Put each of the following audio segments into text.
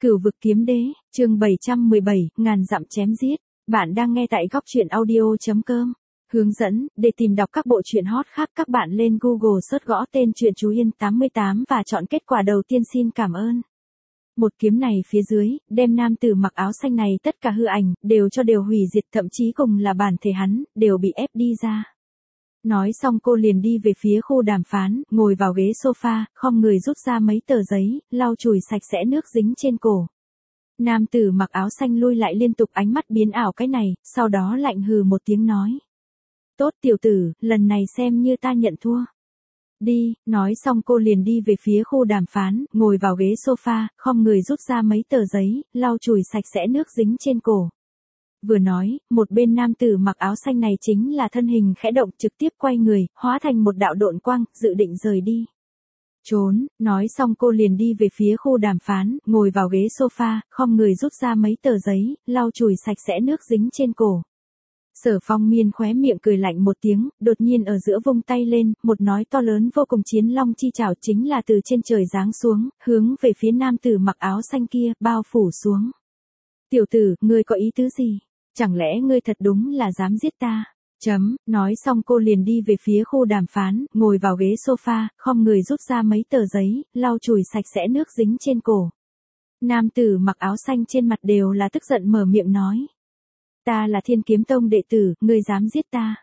Cửu vực kiếm đế, chương 717, ngàn dặm chém giết. Bạn đang nghe tại góc truyện audio.com. Hướng dẫn, để tìm đọc các bộ truyện hot khác các bạn lên Google search gõ tên truyện Chú Yên 88 và chọn kết quả đầu tiên xin cảm ơn. Một kiếm này phía dưới, đem nam tử mặc áo xanh này tất cả hư ảnh, đều hủy diệt, thậm chí cùng là bản thể hắn, đều bị ép đi ra. Nói xong cô liền đi về phía khu đàm phán, ngồi vào ghế sofa, khom người rút ra mấy tờ giấy, lau chùi sạch sẽ nước dính trên cổ. Nam tử mặc áo xanh lui lại liên tục, ánh mắt biến ảo cái này, sau đó lạnh hừ một tiếng nói. Tốt tiểu tử, lần này xem như ta nhận thua. Đi, nói xong cô liền đi về phía khu đàm phán, ngồi vào ghế sofa, khom người rút ra mấy tờ giấy, lau chùi sạch sẽ nước dính trên cổ. Vừa nói, một bên nam tử mặc áo xanh này chính là thân hình khẽ động, trực tiếp quay người, hóa thành một đạo độn quang, dự định rời đi. Trốn, nói xong cô liền đi về phía khu đàm phán, ngồi vào ghế sofa, khom người rút ra mấy tờ giấy, lau chùi sạch sẽ nước dính trên cổ. Sở Phong Miên khóe miệng cười lạnh một tiếng, đột nhiên ở giữa vung tay lên, một nói to lớn vô cùng chiến long chi chảo chính là từ trên trời giáng xuống, hướng về phía nam tử mặc áo xanh kia, bao phủ xuống. Tiểu tử, ngươi có ý tứ gì? Chẳng lẽ ngươi thật đúng là dám giết ta? Nói xong cô liền đi về phía khu đàm phán, ngồi vào ghế sofa, khom người rút ra mấy tờ giấy, lau chùi sạch sẽ nước dính trên cổ. Nam tử mặc áo xanh trên mặt đều là tức giận mở miệng nói. Ta là Thiên Kiếm Tông đệ tử, ngươi dám giết ta?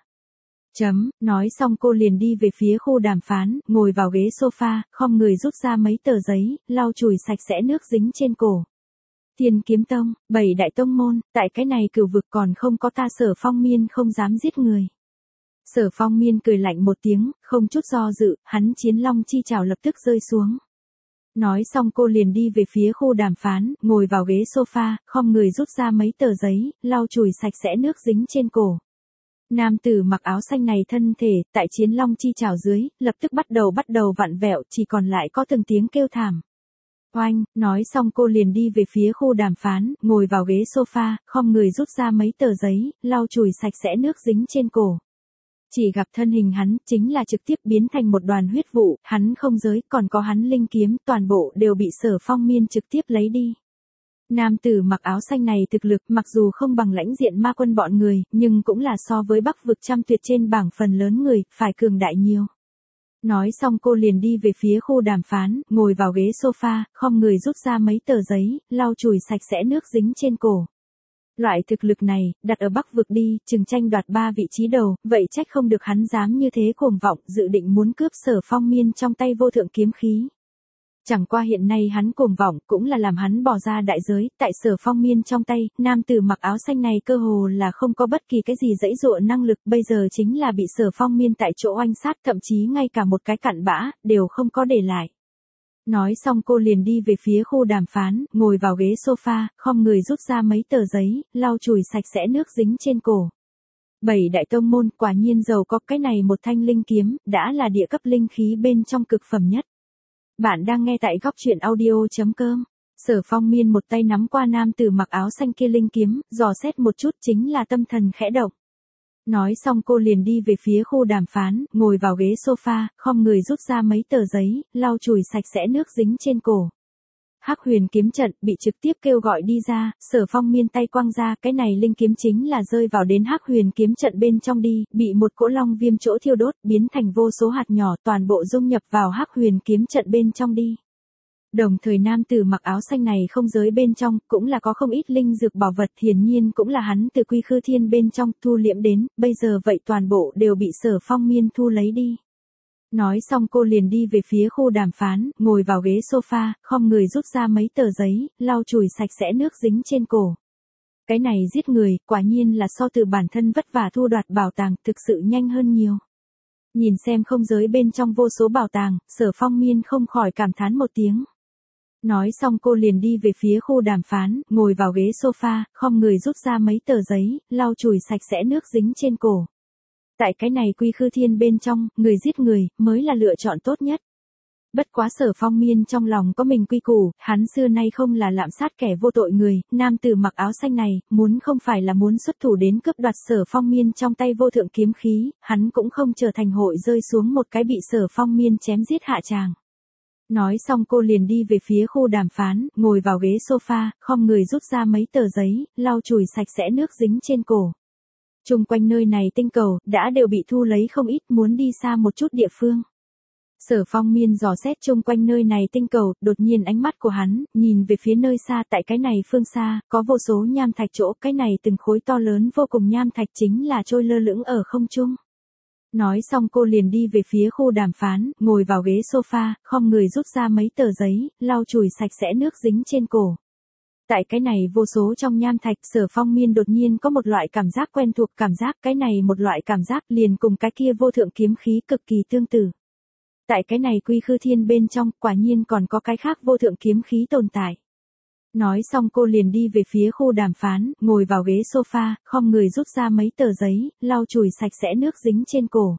Nói xong cô liền đi về phía khu đàm phán, ngồi vào ghế sofa, khom người rút ra mấy tờ giấy, lau chùi sạch sẽ nước dính trên cổ. Thiên Kiếm Tông, 7 đại tông môn, tại cái này cửu vực còn không có ta Sở Phong Miên không dám giết người. Sở Phong Miên cười lạnh một tiếng, không chút do dự, hắn chiến long chi chảo lập tức rơi xuống. Nói xong cô liền đi về phía khu đàm phán, ngồi vào ghế sofa, khom người rút ra mấy tờ giấy, lau chùi sạch sẽ nước dính trên cổ. Nam tử mặc áo xanh này thân thể, tại chiến long chi chảo dưới, lập tức bắt đầu vặn vẹo, chỉ còn lại có từng tiếng kêu thảm. Oanh, nói xong cô liền đi về phía khu đàm phán, ngồi vào ghế sofa, khom người rút ra mấy tờ giấy, lau chùi sạch sẽ nước dính trên cổ. Chỉ gặp thân hình hắn, chính là trực tiếp biến thành một đoàn huyết vụ, hắn không giới, còn có hắn linh kiếm, toàn bộ đều bị Sở Phong Miên trực tiếp lấy đi. Nam tử mặc áo xanh này thực lực mặc dù không bằng lãnh diện ma quân bọn người, nhưng cũng là so với Bắc vực trăm tuyệt trên bảng phần lớn người, phải cường đại nhiều. Nói xong cô liền đi về phía khu đàm phán, ngồi vào ghế sofa, khom người rút ra mấy tờ giấy, lau chùi sạch sẽ nước dính trên cổ. Loại thực lực này, đặt ở Bắc vực đi, chừng tranh đoạt 3 vị trí đầu, vậy trách không được hắn dám như thế cuồng vọng, dự định muốn cướp Sở Phong Miên trong tay vô thượng kiếm khí. Chẳng qua hiện nay hắn cuồng vọng cũng là làm hắn bỏ ra đại giới, tại Sở Phong Miên trong tay, nam tử mặc áo xanh này cơ hồ là không có bất kỳ cái gì dãy dụa năng lực, bây giờ chính là bị Sở Phong Miên tại chỗ oanh sát, thậm chí ngay cả một cái cặn bã, đều không có để lại. Nói xong cô liền đi về phía khu đàm phán, ngồi vào ghế sofa, khom người rút ra mấy tờ giấy, lau chùi sạch sẽ nước dính trên cổ. 7 đại tông môn, quả nhiên giàu có, cái này một thanh linh kiếm, đã là địa cấp linh khí bên trong cực phẩm nhất. Bạn đang nghe tại góc truyện audio.com. Sở Phong Miên một tay nắm qua nam tử mặc áo xanh kia linh kiếm, dò xét một chút chính là tâm thần khẽ động. Nói xong cô liền đi về phía khu đàm phán, ngồi vào ghế sofa, khom người rút ra mấy tờ giấy, lau chùi sạch sẽ nước dính trên cổ. Hắc Huyền kiếm trận bị trực tiếp kêu gọi đi ra, Sở Phong Miên tay quăng ra, cái này linh kiếm chính là rơi vào đến Hắc Huyền kiếm trận bên trong đi, bị một cỗ long viêm chỗ thiêu đốt, biến thành vô số hạt nhỏ, toàn bộ dung nhập vào Hắc Huyền kiếm trận bên trong đi. Đồng thời nam tử mặc áo xanh này không giới bên trong, cũng là có không ít linh dược bảo vật, hiển nhiên cũng là hắn từ Quy Khư Thiên bên trong thu liễm đến, bây giờ vậy toàn bộ đều bị Sở Phong Miên thu lấy đi. Nói xong cô liền đi về phía khu đàm phán, ngồi vào ghế sofa, khom người rút ra mấy tờ giấy, lau chùi sạch sẽ nước dính trên cổ. Cái này giết người, quả nhiên là so từ bản thân vất vả thu đoạt bảo tàng, thực sự nhanh hơn nhiều. Nhìn xem không giới bên trong vô số bảo tàng, Sở Phong Miên không khỏi cảm thán một tiếng. Nói xong cô liền đi về phía khu đàm phán, ngồi vào ghế sofa, khom người rút ra mấy tờ giấy, lau chùi sạch sẽ nước dính trên cổ. Tại cái này Quy Khư Thiên bên trong, người giết người, mới là lựa chọn tốt nhất. Bất quá Sở Phong Miên trong lòng có mình quy củ, hắn xưa nay không là lạm sát kẻ vô tội người, nam tử mặc áo xanh này, muốn không phải là muốn xuất thủ đến cướp đoạt Sở Phong Miên trong tay vô thượng kiếm khí, hắn cũng không trở thành hội rơi xuống một cái bị Sở Phong Miên chém giết hạ tràng. Nói xong cô liền đi về phía khu đàm phán, ngồi vào ghế sofa, khom người rút ra mấy tờ giấy, lau chùi sạch sẽ nước dính trên cổ. Chung quanh nơi này tinh cầu, đã đều bị thu lấy không ít, muốn đi xa một chút địa phương. Sở Phong Miên dò xét chung quanh nơi này tinh cầu, đột nhiên ánh mắt của hắn, nhìn về phía nơi xa, tại cái này phương xa, có vô số nham thạch chỗ, cái này từng khối to lớn vô cùng nham thạch chính là trôi lơ lửng ở không trung. Nói xong cô liền đi về phía khu đàm phán, ngồi vào ghế sofa, khom người rút ra mấy tờ giấy, lau chùi sạch sẽ nước dính trên cổ. Tại cái này vô số trong nham thạch, Sở Phong Miên đột nhiên có một loại cảm giác quen thuộc, cảm giác cái này một loại cảm giác liền cùng cái kia vô thượng kiếm khí cực kỳ tương tự. Tại cái này quy khư thiên bên trong, quả nhiên còn có cái khác vô thượng kiếm khí tồn tại. Nói xong cô liền đi về phía khu đàm phán, ngồi vào ghế sofa, khom người rút ra mấy tờ giấy, lau chùi sạch sẽ nước dính trên cổ.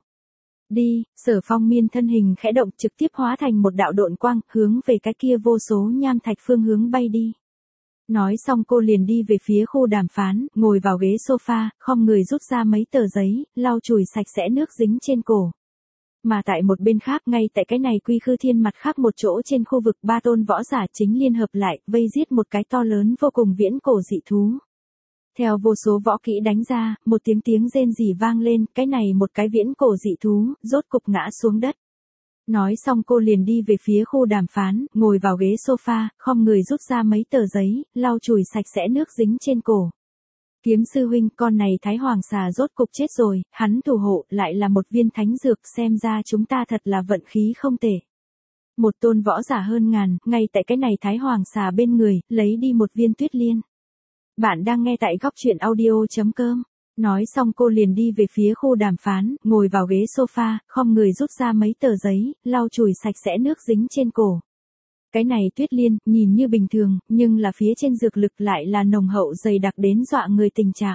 Đi, Sở Phong Miên thân hình khẽ động trực tiếp hóa thành một đạo độn quang, hướng về cái kia vô số nham thạch phương hướng bay đi. Nói xong cô liền đi về phía khu đàm phán, ngồi vào ghế sofa, khom người rút ra mấy tờ giấy, lau chùi sạch sẽ nước dính trên cổ. Mà tại một bên khác, ngay tại cái này quy khư thiên mặt khác một chỗ trên khu vực, ba tôn võ giả chính liên hợp lại, vây giết một cái to lớn vô cùng viễn cổ dị thú. Theo vô số võ kỹ đánh ra, một tiếng rên rỉ vang lên, cái này một cái viễn cổ dị thú, rốt cục ngã xuống đất. Nói xong cô liền đi về phía khu đàm phán, ngồi vào ghế sofa, khom người rút ra mấy tờ giấy, lau chùi sạch sẽ nước dính trên cổ. Kiếm sư huynh, con này Thái Hoàng xà rốt cục chết rồi, hắn thủ hộ lại là một viên thánh dược, xem ra chúng ta thật là vận khí không tệ. Một tôn võ giả hơn ngàn, ngay tại cái này Thái Hoàng xà bên người, lấy đi một viên tuyết liên. Bạn đang nghe tại góc truyện audio.com. Nói xong cô liền đi về phía khu đàm phán, ngồi vào ghế sofa, khom người rút ra mấy tờ giấy, lau chùi sạch sẽ nước dính trên cổ. Cái này tuyết liên, nhìn như bình thường, nhưng là phía trên dược lực lại là nồng hậu dày đặc đến dọa người tình trạng.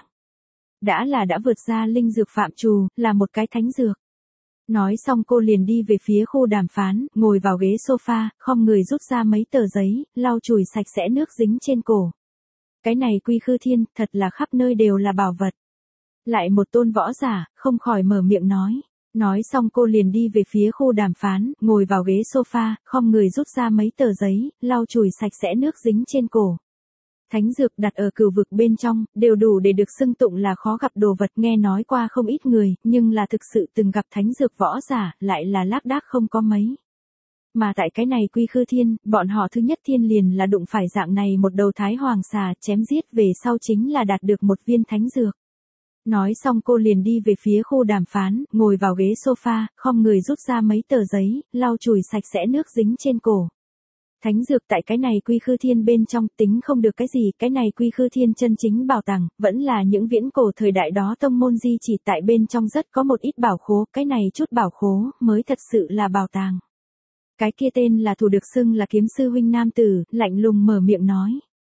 Đã vượt ra linh dược phạm trù, là một cái thánh dược. Nói xong cô liền đi về phía khu đàm phán, ngồi vào ghế sofa, khom người rút ra mấy tờ giấy, lau chùi sạch sẽ nước dính trên cổ. Cái này quy khư thiên, thật là khắp nơi đều là bảo vật. Lại một tôn võ giả, không khỏi mở miệng nói. Nói xong cô liền đi về phía khu đàm phán, ngồi vào ghế sofa, khom người rút ra mấy tờ giấy, lau chùi sạch sẽ nước dính trên cổ. Thánh dược đặt ở cửu vực bên trong, đều đủ để được xưng tụng là khó gặp đồ vật, nghe nói qua không ít người, nhưng là thực sự từng gặp thánh dược võ giả, lại là lác đác không có mấy. Mà tại cái này quy khư thiên, bọn họ thứ nhất thiên liền là đụng phải dạng này một đầu Thái Hoàng xà, chém giết về sau chính là đạt được một viên thánh dược. Nói xong cô liền đi về phía khu đàm phán, ngồi vào ghế sofa, khom người rút ra mấy tờ giấy, lau chùi sạch sẽ nước dính trên cổ. Thánh dược tại cái này quy khư thiên bên trong, tính không được cái gì, cái này quy khư thiên chân chính bảo tàng, vẫn là những viễn cổ thời đại đó tông môn di chỉ, tại bên trong rất có một ít bảo khố, cái này chút bảo khố, mới thật sự là bảo tàng. Cái kia tên là thủ được xưng là kiếm sư huynh nam tử, lạnh lùng mở miệng nói.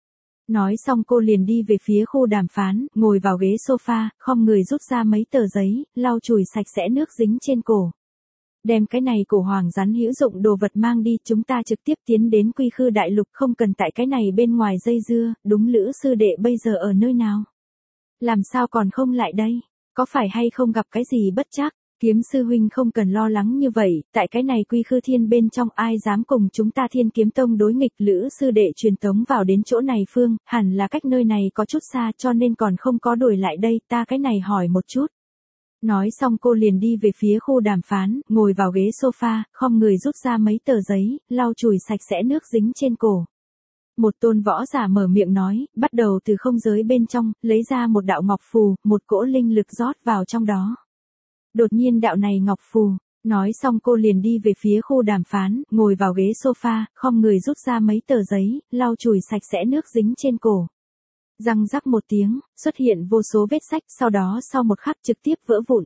Nói xong cô liền đi về phía khu đàm phán, ngồi vào ghế sofa, khom người rút ra mấy tờ giấy, lau chùi sạch sẽ nước dính trên cổ. Đem cái này cổ hoàng rắn hữu dụng đồ vật mang đi, chúng ta trực tiếp tiến đến quy khư đại lục, không cần tại cái này bên ngoài dây dưa, đúng Lữ sư đệ bây giờ ở nơi nào? Làm sao còn không lại đây? Có phải hay không gặp cái gì bất trắc? Kiếm sư huynh không cần lo lắng như vậy, tại cái này quy khư thiên bên trong ai dám cùng chúng ta Thiên Kiếm Tông đối nghịch, Lữ sư đệ truyền tống vào đến chỗ này phương, hẳn là cách nơi này có chút xa cho nên còn không có đuổi lại đây, ta cái này hỏi một chút. Nói xong cô liền đi về phía khu đàm phán, ngồi vào ghế sofa, khom người rút ra mấy tờ giấy, lau chùi sạch sẽ nước dính trên cổ. Một tôn võ giả mở miệng nói, bắt đầu từ không giới bên trong, lấy ra một đạo ngọc phù, một cỗ linh lực rót vào trong đó. Đột nhiên đạo này ngọc phù, nói xong cô liền đi về phía khu đàm phán, ngồi vào ghế sofa, khom người rút ra mấy tờ giấy, lau chùi sạch sẽ nước dính trên cổ. Răng rắc một tiếng, xuất hiện vô số vết sách, sau đó sau một khắc trực tiếp vỡ vụn.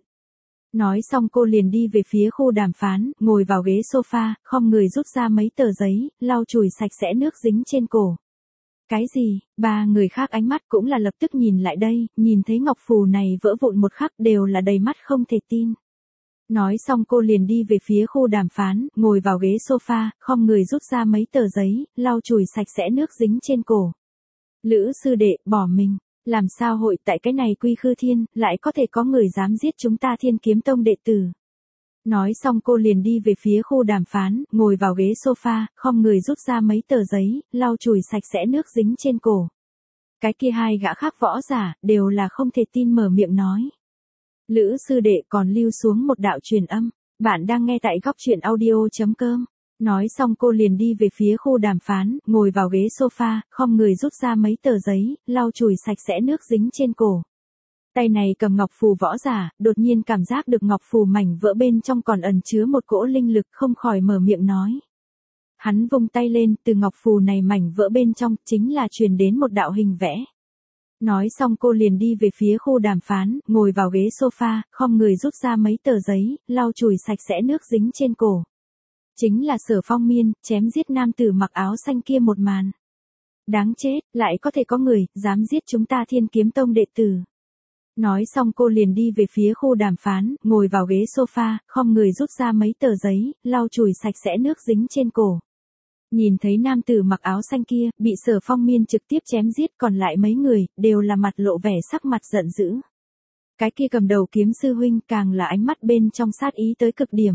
Nói xong cô liền đi về phía khu đàm phán, ngồi vào ghế sofa, khom người rút ra mấy tờ giấy, lau chùi sạch sẽ nước dính trên cổ. Cái gì? Ba người khác ánh mắt cũng là lập tức nhìn lại đây, nhìn thấy ngọc phù này vỡ vụn một khắc đều là đầy mắt không thể tin. Nói xong cô liền đi về phía khu đàm phán, ngồi vào ghế sofa, khom người rút ra mấy tờ giấy, lau chùi sạch sẽ nước dính trên cổ. Lữ sư đệ, bỏ mình, làm sao hội tại cái này quy khư thiên, lại có thể có người dám giết chúng ta Thiên Kiếm Tông đệ tử. Nói xong cô liền đi về phía khu đàm phán, ngồi vào ghế sofa, khom người rút ra mấy tờ giấy, lau chùi sạch sẽ nước dính trên cổ. Cái kia hai gã khác võ giả, đều là không thể tin mở miệng nói. Lữ sư đệ còn lưu xuống một đạo truyền âm. Bạn đang nghe tại góc truyện audio.com. Nói xong cô liền đi về phía khu đàm phán, ngồi vào ghế sofa, khom người rút ra mấy tờ giấy, lau chùi sạch sẽ nước dính trên cổ. Tay này cầm ngọc phù võ giả, đột nhiên cảm giác được ngọc phù mảnh vỡ bên trong còn ẩn chứa một cỗ linh lực, không khỏi mở miệng nói. Hắn vung tay lên, từ ngọc phù này mảnh vỡ bên trong, chính là truyền đến một đạo hình vẽ. Nói xong cô liền đi về phía khu đàm phán, ngồi vào ghế sofa, khom người rút ra mấy tờ giấy, lau chùi sạch sẽ nước dính trên cổ. Chính là Sở Phong Miên, chém giết nam tử mặc áo xanh kia một màn. Đáng chết, lại có thể có người, dám giết chúng ta Thiên Kiếm Tông đệ tử. Nói xong cô liền đi về phía khu đàm phán, ngồi vào ghế sofa, khom người rút ra mấy tờ giấy, lau chùi sạch sẽ nước dính trên cổ. Nhìn thấy nam tử mặc áo xanh kia, bị Sở Phong Miên trực tiếp chém giết, còn lại mấy người, đều là mặt lộ vẻ sắc mặt giận dữ. Cái kia cầm đầu kiếm sư huynh càng là ánh mắt bên trong sát ý tới cực điểm.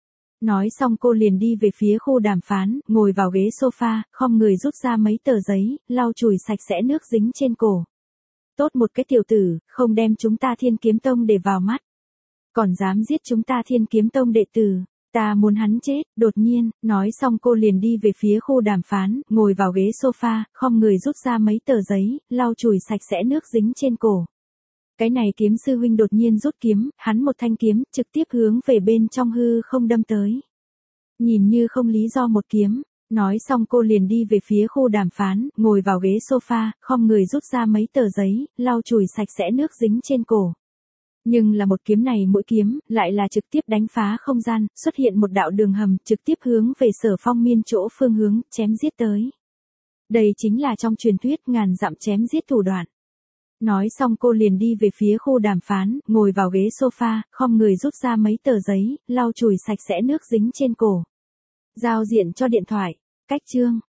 Nói xong cô liền đi về phía khu đàm phán, ngồi vào ghế sofa, khom người rút ra mấy tờ giấy, lau chùi sạch sẽ nước dính trên cổ. Tốt một cái tiểu tử, không đem chúng ta Thiên Kiếm Tông để vào mắt. Còn dám giết chúng ta Thiên Kiếm Tông đệ tử. Ta muốn hắn chết. Đột nhiên, nói xong cô liền đi về phía khu đàm phán, ngồi vào ghế sofa, khom người rút ra mấy tờ giấy, lau chùi sạch sẽ nước dính trên cổ. Cái này kiếm sư huynh đột nhiên rút kiếm, hắn một thanh kiếm, trực tiếp hướng về bên trong hư không đâm tới. Nhìn như không lý do một kiếm. Nói xong cô liền đi về phía khu đàm phán, ngồi vào ghế sofa, khom người rút ra mấy tờ giấy, lau chùi sạch sẽ nước dính trên cổ. Nhưng là một kiếm này mỗi kiếm, lại là trực tiếp đánh phá không gian, xuất hiện một đạo đường hầm, trực tiếp hướng về Sở Phong Miên chỗ phương hướng, chém giết tới. Đây chính là trong truyền thuyết ngàn dặm chém giết thủ đoạn. Nói xong cô liền đi về phía khu đàm phán, ngồi vào ghế sofa, khom người rút ra mấy tờ giấy, lau chùi sạch sẽ nước dính trên cổ. Giao diện cho điện thoại. Cách chương.